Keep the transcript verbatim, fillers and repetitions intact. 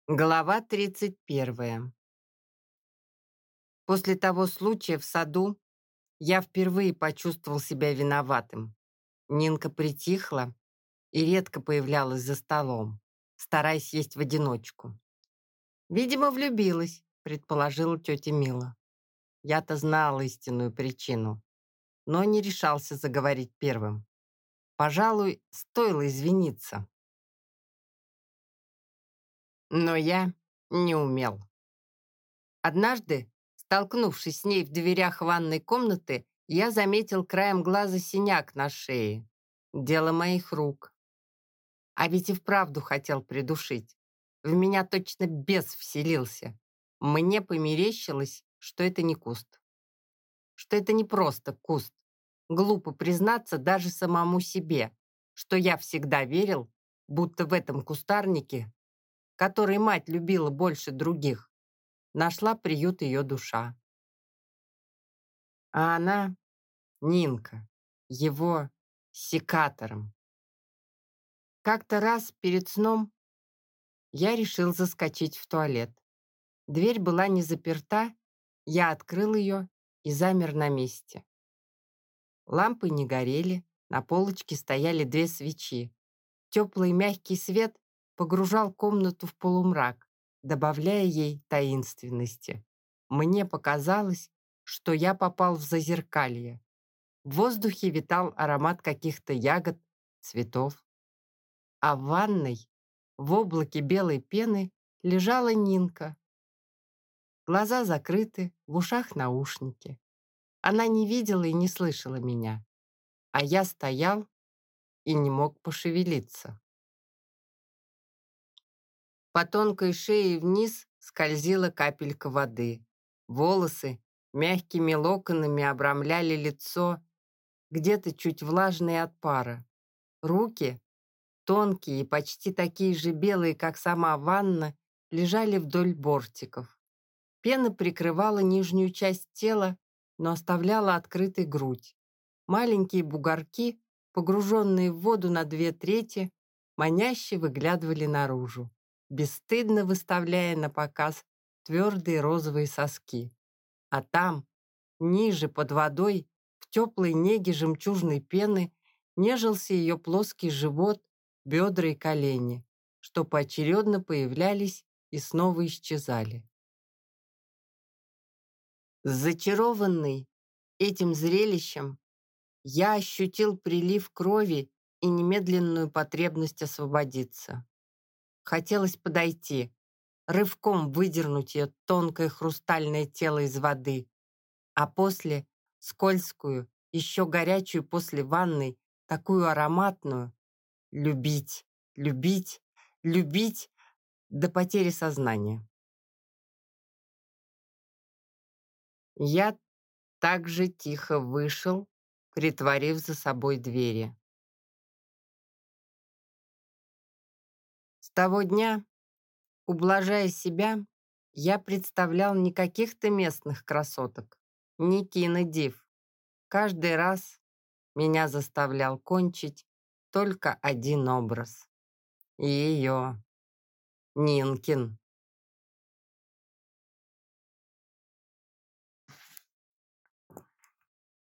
Глава тридцать первая. После того случая в саду я впервые почувствовал себя виноватым. Нинка притихла и редко появлялась за столом, стараясь есть в одиночку. «Видимо, влюбилась», — предположила тетя Мила. Я-то знал истинную причину, но не решался заговорить первым. Пожалуй, стоило извиниться. Но я не умел. Однажды, столкнувшись с ней в дверях ванной комнаты, я заметил краем глаза синяк на шее. Дело моих рук. А ведь и вправду хотел придушить. В меня точно бес вселился. Мне померещилось, что это не куст. Что это не просто куст. Глупо признаться даже самому себе, что я всегда верил, будто в этом кустарнике, который мать любила больше других, нашла приют ее душа. А она, Нинка, его секатором. Как-то раз перед сном я решил заскочить в туалет. Дверь была не заперта, я открыл ее и замер на месте. Лампы не горели, на полочке стояли две свечи. Теплый мягкий свет погружал комнату в полумрак, добавляя ей таинственности. Мне показалось, что я попал в зазеркалье. В воздухе витал аромат каких-то ягод, цветов. А в ванной, в облаке белой пены, лежала Нинка. Глаза закрыты, в ушах наушники. Она не видела и не слышала меня. А я стоял и не мог пошевелиться. По тонкой шее вниз скользила капелька воды. Волосы мягкими локонами обрамляли лицо, где-то чуть влажные от пара. Руки, тонкие и почти такие же белые, как сама ванна, лежали вдоль бортиков. Пена прикрывала нижнюю часть тела, но оставляла открытой грудь. Маленькие бугорки, погруженные в воду на две трети, маняще выглядывали наружу, бесстыдно выставляя на показ твердые розовые соски. А там, ниже, под водой, в теплой неге жемчужной пены, нежился ее плоский живот, бедра и колени, что поочередно появлялись и снова исчезали. Зачарованный этим зрелищем, я ощутил прилив крови и немедленную потребность освободиться. Хотелось подойти, рывком выдернуть ее тонкое хрустальное тело из воды, а после скользкую, еще горячую после ванной, такую ароматную, любить, любить, любить до потери сознания. Я также тихо вышел, притворив за собой двери. С того дня, ублажая себя, я представлял не каких-то местных красоток, не кинодив. Каждый раз меня заставлял кончить только один образ. Ее, Нинкин.